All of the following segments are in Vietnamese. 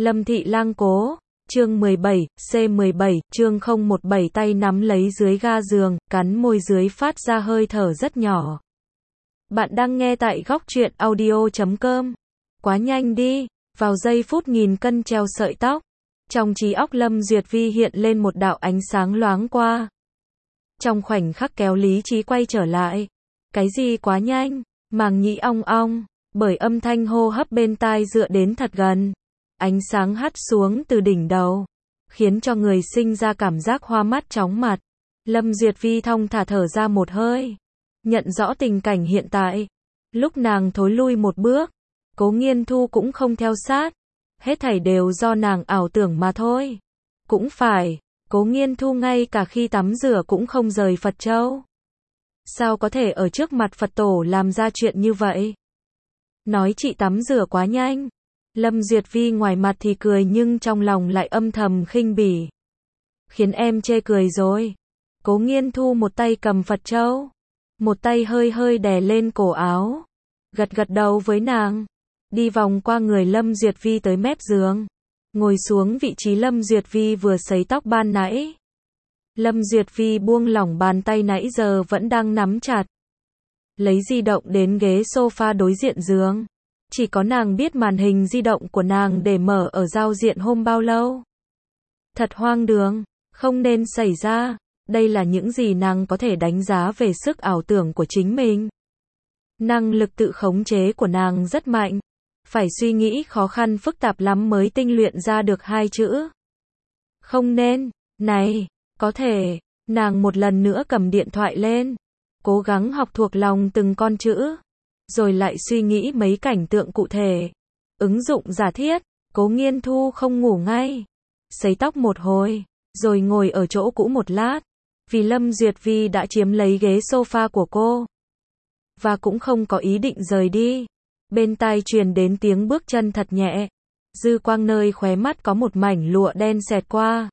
Lâm Thị Lang cố, chương 17, C17, chương 017 tay nắm lấy dưới ga giường, cắn môi dưới phát ra hơi thở rất nhỏ. Bạn đang nghe tại góc truyện audio.com. Quá nhanh đi, vào giây phút nghìn cân treo sợi tóc. Trong trí óc Lâm Duyệt Vi hiện lên một đạo ánh sáng loáng qua. Trong khoảnh khắc kéo lý trí quay trở lại. Cái gì quá nhanh, màng nhĩ ong ong, bởi âm thanh hô hấp bên tai dựa đến thật gần. Ánh sáng hắt xuống từ đỉnh đầu, khiến cho người sinh ra cảm giác hoa mắt chóng mặt. Lâm Duyệt Vi thong thả thở ra một hơi, nhận rõ tình cảnh hiện tại. Lúc nàng thối lui một bước, Cố Nghiên Thu cũng không theo sát. Hết thảy đều do nàng ảo tưởng mà thôi. Cũng phải, Cố Nghiên Thu ngay cả khi tắm rửa cũng không rời Phật Châu. Sao có thể ở trước mặt Phật tổ làm ra chuyện như vậy? Nói chị tắm rửa quá nhanh. Lâm Duyệt Vi ngoài mặt thì cười nhưng trong lòng lại âm thầm khinh bỉ. Khiến em chê cười rồi. Cố Nghiên Thu một tay cầm Phật Châu, một tay hơi hơi đè lên cổ áo, gật gật đầu với nàng. Đi vòng qua người Lâm Duyệt Vi tới mép giường, ngồi xuống vị trí Lâm Duyệt Vi vừa sấy tóc ban nãy. Lâm Duyệt Vi buông lỏng bàn tay nãy giờ vẫn đang nắm chặt. Lấy di động đến ghế sofa đối diện giường. Chỉ có nàng biết màn hình di động của nàng để mở ở giao diện hôm bao lâu. Thật hoang đường, không nên xảy ra. Đây là những gì nàng có thể đánh giá về sức ảo tưởng của chính mình. Năng lực tự khống chế của nàng rất mạnh. Phải suy nghĩ khó khăn phức tạp lắm mới tinh luyện ra được hai chữ. Không nên, này, có thể, nàng một lần nữa cầm điện thoại lên. Cố gắng học thuộc lòng từng con chữ. Rồi lại suy nghĩ mấy cảnh tượng cụ thể. Ứng dụng giả thiết, Cố Nghiên Thu không ngủ ngay. Sấy tóc một hồi, rồi ngồi ở chỗ cũ một lát. Vì Lâm Duyệt Vi đã chiếm lấy ghế sofa của cô. Và cũng không có ý định rời đi. Bên tai truyền đến tiếng bước chân thật nhẹ. Dư quang nơi khóe mắt có một mảnh lụa đen xẹt qua.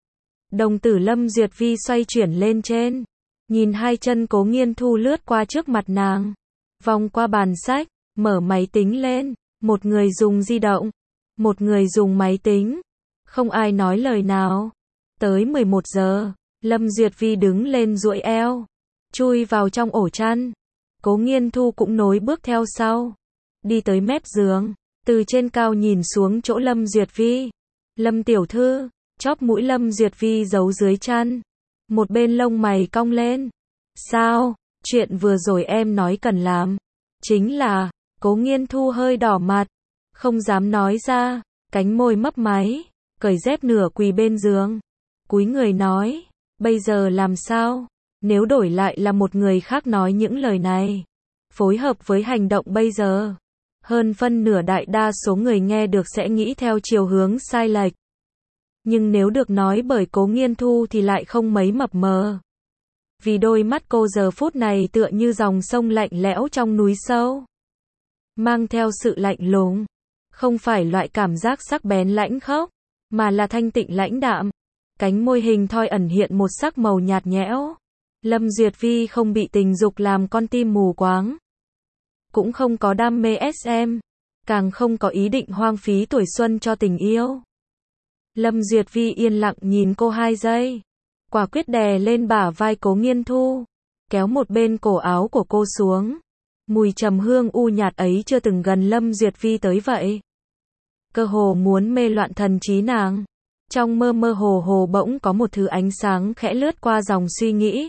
Đồng tử Lâm Duyệt Vi xoay chuyển lên trên. Nhìn hai chân Cố Nghiên Thu lướt qua trước mặt nàng. Vòng qua bàn sách, mở máy tính lên. Một người dùng di động, một người dùng máy tính. Không ai nói lời nào. Tới 11 giờ, Lâm Duyệt Vi đứng lên duỗi eo, chui vào trong ổ chăn. Cố Nghiên Thu cũng nối bước theo sau. Đi tới mép giường, từ trên cao nhìn xuống chỗ Lâm Duyệt Vi. Lâm tiểu thư, chóp mũi Lâm Duyệt Vi giấu dưới chăn. Một bên lông mày cong lên. Sao, chuyện vừa rồi em nói cần làm. Chính là, Cố Nghiên Thu hơi đỏ mặt. Không dám nói ra, cánh môi mấp máy, cởi dép nửa quỳ bên giường. Cúi người nói, bây giờ làm sao? Nếu đổi lại là một người khác nói những lời này, phối hợp với hành động bây giờ, hơn phân nửa đại đa số người nghe được sẽ nghĩ theo chiều hướng sai lệch. Nhưng nếu được nói bởi Cố Nghiên Thu thì lại không mấy mập mờ. Vì đôi mắt cô giờ phút này tựa như dòng sông lạnh lẽo trong núi sâu. Mang theo sự lạnh lùng. Không phải loại cảm giác sắc bén lãnh khốc, mà là thanh tịnh lãnh đạm. Cánh môi hình thoi ẩn hiện một sắc màu nhạt nhẽo. Lâm Duyệt Vi không bị tình dục làm con tim mù quáng. Cũng không có đam mê SM. Càng không có ý định hoang phí tuổi xuân cho tình yêu. Lâm Duyệt Vi yên lặng nhìn cô 2 giây. Quả quyết đè lên bả vai Cố Nghiên Thu. Kéo một bên cổ áo của cô xuống. Mùi trầm hương u nhạt ấy chưa từng gần Lâm Duyệt Vi tới vậy. Cơ hồ muốn mê loạn thần trí nàng. Trong mơ mơ hồ hồ bỗng có một thứ ánh sáng khẽ lướt qua dòng suy nghĩ.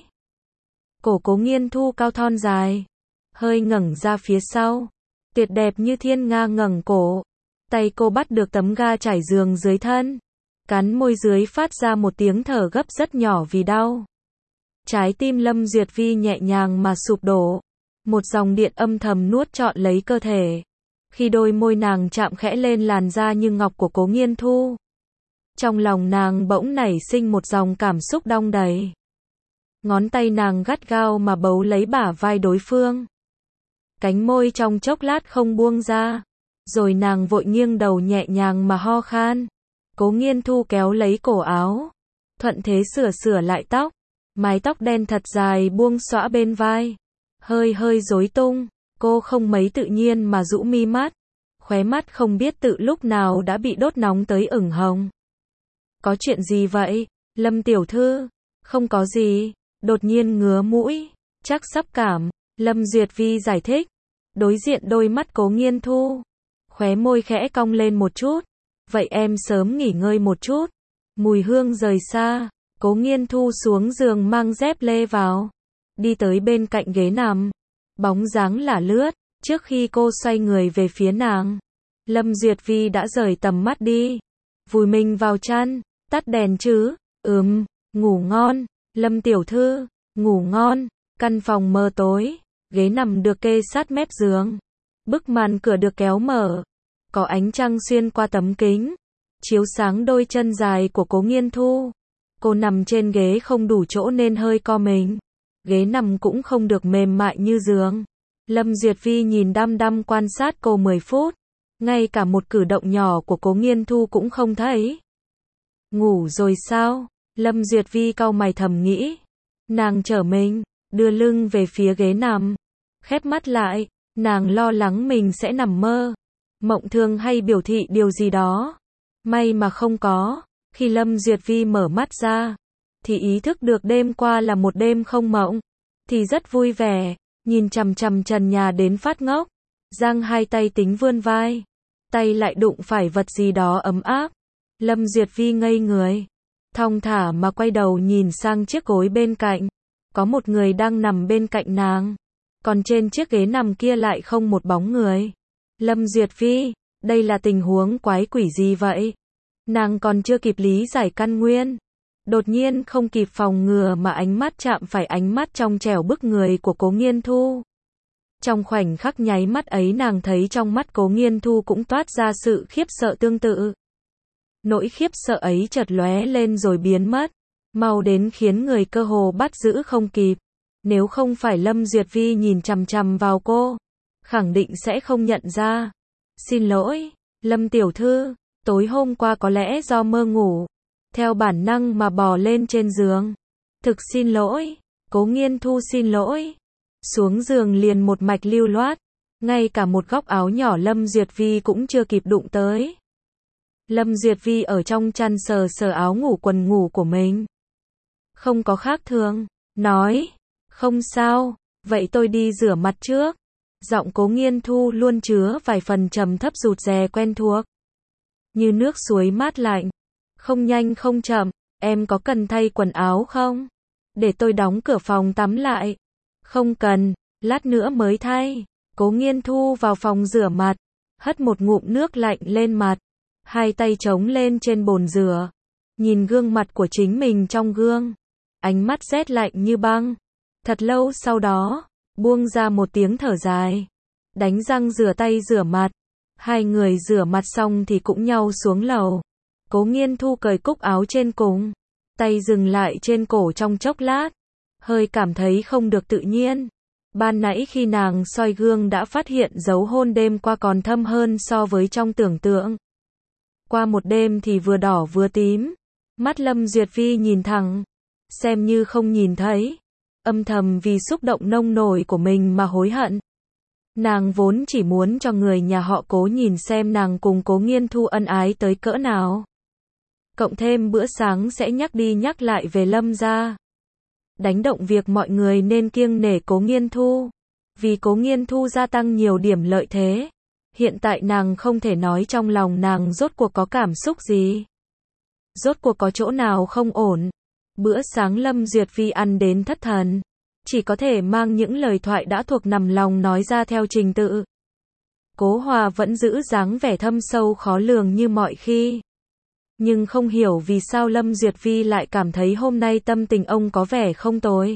Cổ Cố Nghiên Thu cao thon dài, hơi ngẩng ra phía sau, tuyệt đẹp như thiên nga ngẩng cổ. Tay cô bắt được tấm ga trải giường dưới thân, cắn môi dưới phát ra một tiếng thở gấp rất nhỏ vì đau. Trái tim Lâm Duyệt Vi nhẹ nhàng mà sụp đổ, một dòng điện âm thầm nuốt trọn lấy cơ thể. Khi đôi môi nàng chạm khẽ lên làn da như ngọc của Cố Nghiên Thu, trong lòng nàng bỗng nảy sinh một dòng cảm xúc đong đầy. Ngón tay nàng gắt gao mà bấu lấy bả vai đối phương. Cánh môi trong chốc lát không buông ra. Rồi nàng vội nghiêng đầu nhẹ nhàng mà ho khan. Cố Nghiên Thu kéo lấy cổ áo, thuận thế sửa lại tóc. Mái tóc đen thật dài buông xõa bên vai, hơi hơi rối tung. Cô không mấy tự nhiên mà rũ mi mắt, khóe mắt không biết tự lúc nào đã bị đốt nóng tới ửng hồng. Có chuyện gì vậy, Lâm tiểu thư? Không có gì, đột nhiên ngứa mũi, chắc sắp cảm, Lâm Duyệt Vi giải thích. Đối diện đôi mắt Cố Nghiên Thu, khóe môi khẽ cong lên một chút. Vậy em sớm nghỉ ngơi một chút. Mùi hương rời xa, Cố Nghiên Thu xuống giường mang dép lê vào, đi tới bên cạnh ghế nằm. Bóng dáng lả lướt, trước khi cô xoay người về phía nàng, Lâm Duyệt Vi đã rời tầm mắt đi, vùi mình vào chăn, tắt đèn chứ. Ngủ ngon, Lâm tiểu thư, ngủ ngon. Căn phòng mờ tối, ghế nằm được kê sát mép giường, bức màn cửa được kéo mở, có ánh trăng xuyên qua tấm kính, chiếu sáng đôi chân dài của Cố Nghiên Thu. Cô nằm trên ghế không đủ chỗ nên hơi co mình, ghế nằm cũng không được mềm mại như giường. Lâm Duyệt Vi nhìn đăm đăm quan sát cô 10 phút, ngay cả một cử động nhỏ của Cố Nghiên Thu cũng không thấy. Ngủ rồi sao? Lâm Duyệt Vi cau mày thầm nghĩ. Nàng trở mình, đưa lưng về phía ghế nằm, khép mắt lại, nàng lo lắng mình sẽ nằm mơ, mộng thường hay biểu thị điều gì đó. May mà không có, khi Lâm Duyệt Vi mở mắt ra, thì ý thức được đêm qua là một đêm không mộng, thì rất vui vẻ, nhìn chằm chằm trần nhà đến phát ngốc, giang hai tay tính vươn vai, tay lại đụng phải vật gì đó ấm áp. Lâm Duyệt Vi ngây người, thong thả mà quay đầu nhìn sang chiếc gối bên cạnh, có một người đang nằm bên cạnh nàng, còn trên chiếc ghế nằm kia lại không một bóng người. Lâm Duyệt Vi, đây là tình huống quái quỷ gì vậy? Nàng còn chưa kịp lý giải căn nguyên, đột nhiên không kịp phòng ngừa mà ánh mắt chạm phải ánh mắt trong trẻo bức người của Cố Nghiên Thu. Trong khoảnh khắc nháy mắt ấy nàng thấy trong mắt Cố Nghiên Thu cũng toát ra sự khiếp sợ tương tự. Nỗi khiếp sợ ấy chợt lóe lên rồi biến mất, mau đến khiến người cơ hồ bắt giữ không kịp. Nếu không phải Lâm Duyệt Vi nhìn chằm chằm vào cô, khẳng định sẽ không nhận ra. Xin lỗi, Lâm tiểu thư, tối hôm qua có lẽ do mơ ngủ, theo bản năng mà bò lên trên giường. Thực xin lỗi, Cố Nghiên Thu xin lỗi. Xuống giường liền một mạch lưu loát, ngay cả một góc áo nhỏ Lâm Duyệt Vi cũng chưa kịp đụng tới. Lâm Duyệt Vi ở trong chăn sờ sờ áo ngủ quần ngủ của mình. Không có khác thường, nói, không sao, vậy tôi đi rửa mặt trước. Giọng Cố Nghiên Thu luôn chứa vài phần trầm thấp rụt rè quen thuộc, như nước suối mát lạnh. Không nhanh không chậm, em có cần thay quần áo không? Để tôi đóng cửa phòng tắm lại. Không cần, lát nữa mới thay. Cố Nghiên Thu vào phòng rửa mặt, hất một ngụm nước lạnh lên mặt, hai tay chống lên trên bồn rửa, nhìn gương mặt của chính mình trong gương, ánh mắt rét lạnh như băng. Thật lâu sau đó, buông ra một tiếng thở dài, đánh răng rửa tay rửa mặt. Hai người rửa mặt xong thì cũng nhau xuống lầu. Cố Nghiên Thu cởi cúc áo trên cùng, tay dừng lại trên cổ trong chốc lát, hơi cảm thấy không được tự nhiên. Ban nãy khi nàng soi gương đã phát hiện dấu hôn đêm qua còn thâm hơn so với trong tưởng tượng. Qua một đêm thì vừa đỏ vừa tím. Mắt Lâm Duyệt Vi nhìn thẳng, xem như không nhìn thấy, âm thầm vì xúc động nông nổi của mình mà hối hận. Nàng vốn chỉ muốn cho người nhà họ Cố nhìn xem nàng cùng Cố Nghiên Thu ân ái tới cỡ nào. Cộng thêm bữa sáng sẽ nhắc đi nhắc lại về Lâm gia, đánh động việc mọi người nên kiêng nể Cố Nghiên Thu. Vì Cố Nghiên Thu gia tăng nhiều điểm lợi thế, hiện tại nàng không thể nói trong lòng nàng rốt cuộc có cảm xúc gì, rốt cuộc có chỗ nào không ổn. Bữa sáng Lâm Duyệt Vi ăn đến thất thần, chỉ có thể mang những lời thoại đã thuộc nằm lòng nói ra theo trình tự. Cố Hòa vẫn giữ dáng vẻ thâm sâu khó lường như mọi khi, nhưng không hiểu vì sao Lâm Duyệt Vi lại cảm thấy hôm nay tâm tình ông có vẻ không tồi.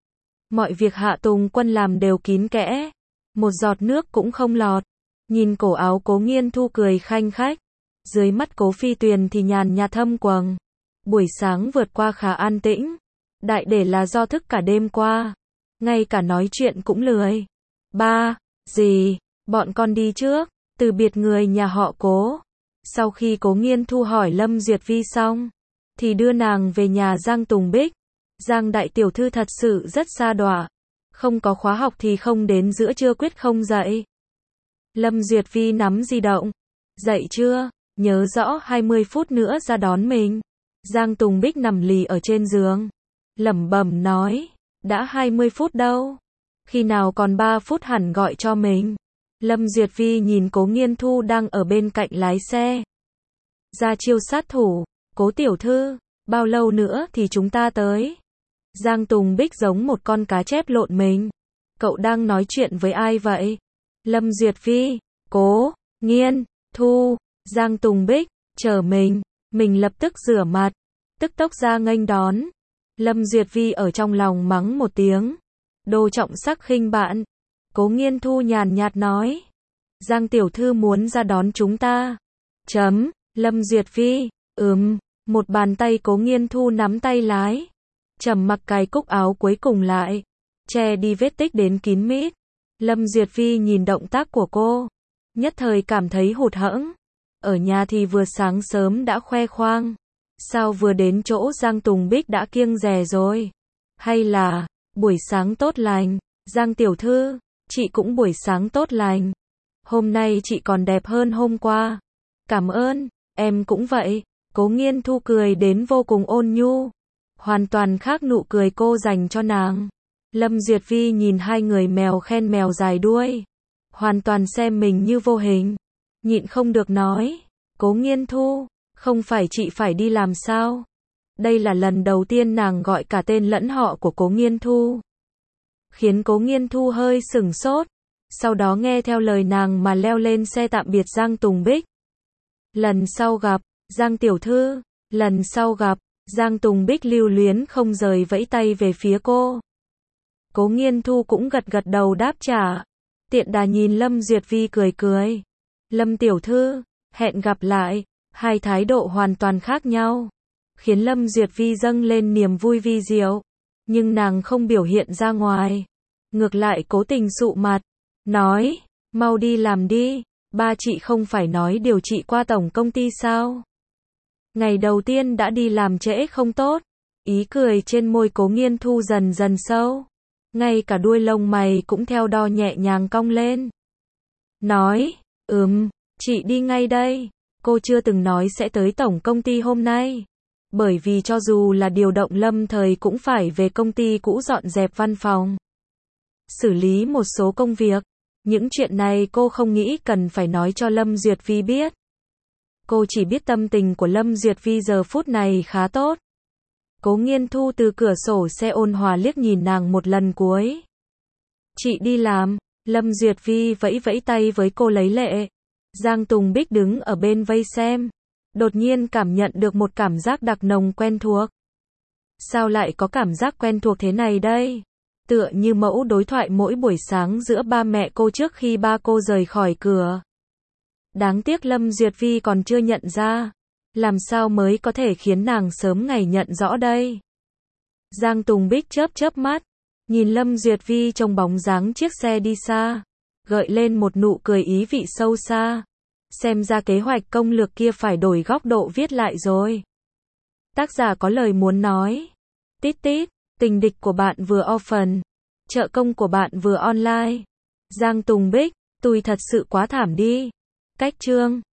Mọi việc Hạ Tùng Quân làm đều kín kẽ, một giọt nước cũng không lọt. Nhìn cổ áo Cố Nghiên Thu cười khanh khách, dưới mắt Cố Phi Tuyền thì nhàn nhạt thâm quầng. Buổi sáng vượt qua khá an tĩnh, đại để là do thức cả đêm qua, ngay cả nói chuyện cũng lười. Ba, dì, bọn con đi trước, từ biệt người nhà họ Cố. Sau khi Cố Nghiên Thu hỏi Lâm Duyệt Vi xong, thì đưa nàng về nhà Giang Tùng Bích. Giang đại tiểu thư thật sự rất sa đọa, không có khóa học thì không đến giữa trưa quyết không dậy. Lâm Duyệt Vi nắm di động. Dậy chưa? Nhớ rõ 20 phút nữa ra đón mình. Giang Tùng Bích nằm lì ở trên giường. Lẩm bẩm nói. Đã 20 phút đâu? Khi nào còn 3 phút hẳn gọi cho mình. Lâm Duyệt Vi nhìn Cố Nghiên Thu đang ở bên cạnh lái xe. Ra chiêu sát thủ. Cố tiểu thư, bao lâu nữa thì chúng ta tới? Giang Tùng Bích giống một con cá chép lộn mình. Cậu đang nói chuyện với ai vậy? Lâm Duyệt Vi, Cố Nghiên Thu, Giang Tùng Bích, chờ mình lập tức rửa mặt, tức tốc ra nghênh đón. Lâm Duyệt Vi ở trong lòng mắng một tiếng. Đồ trọng sắc khinh bạn. Cố Nghiên Thu nhàn nhạt nói. Giang tiểu thư muốn ra đón chúng ta. Lâm Duyệt Vi, một bàn tay Cố Nghiên Thu nắm tay lái. Trầm mặc cài cúc áo cuối cùng lại, che đi vết tích đến kín mít. Lâm Duyệt Vi nhìn động tác của cô, nhất thời cảm thấy hụt hẫng. Ở nhà thì vừa sáng sớm đã khoe khoang, sao vừa đến chỗ Giang Tùng Bích đã kiêng dè rồi? Hay là, buổi sáng tốt lành, Giang tiểu thư, chị cũng buổi sáng tốt lành. Hôm nay chị còn đẹp hơn hôm qua. Cảm ơn, em cũng vậy. Cố Nghiên Thu cười đến vô cùng ôn nhu, hoàn toàn khác nụ cười cô dành cho nàng. Lâm Duyệt Vi nhìn hai người mèo khen mèo dài đuôi, hoàn toàn xem mình như vô hình, nhịn không được nói. Cố Nghiên Thu, không phải chị phải đi làm sao? Đây là lần đầu tiên nàng gọi cả tên lẫn họ của Cố Nghiên Thu, khiến Cố Nghiên Thu hơi sửng sốt, sau đó nghe theo lời nàng mà leo lên xe tạm biệt Giang Tùng Bích. Lần sau gặp, Giang tiểu thư, lần sau gặp. Giang Tùng Bích lưu luyến không rời vẫy tay về phía cô. Cố Nghiên Thu cũng gật gật đầu đáp trả. Tiện đà nhìn Lâm Duyệt Vi cười cười. Lâm tiểu thư, hẹn gặp lại. Hai thái độ hoàn toàn khác nhau, khiến Lâm Duyệt Vi dâng lên niềm vui vi diệu. Nhưng nàng không biểu hiện ra ngoài, ngược lại cố tình sụ mặt, nói, mau đi làm đi. Ba chị không phải nói điều chị qua tổng công ty sao? Ngày đầu tiên đã đi làm trễ không tốt. Ý cười trên môi Cố Nghiên Thu dần dần sâu, ngay cả đuôi lông mày cũng theo đo nhẹ nhàng cong lên. Nói, chị đi ngay đây. Cô chưa từng nói sẽ tới tổng công ty hôm nay, bởi vì cho dù là điều động lâm thời cũng phải về công ty cũ dọn dẹp văn phòng, xử lý một số công việc. Những chuyện này cô không nghĩ cần phải nói cho Lâm Duyệt Vi biết. Cô chỉ biết tâm tình của Lâm Duyệt Vi giờ phút này khá tốt. Cố Nghiên Thu từ cửa sổ xe ôn hòa liếc nhìn nàng một lần cuối. Chị đi làm. Lâm Duyệt Vi vẫy vẫy tay với cô lấy lệ. Giang Tùng Bích đứng ở bên vây xem, đột nhiên cảm nhận được một cảm giác đặc nồng quen thuộc. Sao lại có cảm giác quen thuộc thế này đây? Tựa như mẫu đối thoại mỗi buổi sáng giữa ba mẹ cô trước khi ba cô rời khỏi cửa. Đáng tiếc Lâm Duyệt Vi còn chưa nhận ra. Làm sao mới có thể khiến nàng sớm ngày nhận rõ đây? Giang Tùng Bích chớp chớp mắt, nhìn Lâm Duyệt Vi trong bóng dáng chiếc xe đi xa, gợi lên một nụ cười ý vị sâu xa. Xem ra kế hoạch công lược kia phải đổi góc độ viết lại rồi. Tác giả có lời muốn nói. Tít tít, tình địch của bạn vừa orphan, trợ công của bạn vừa online. Giang Tùng Bích, tôi thật sự quá thảm đi. Cách chương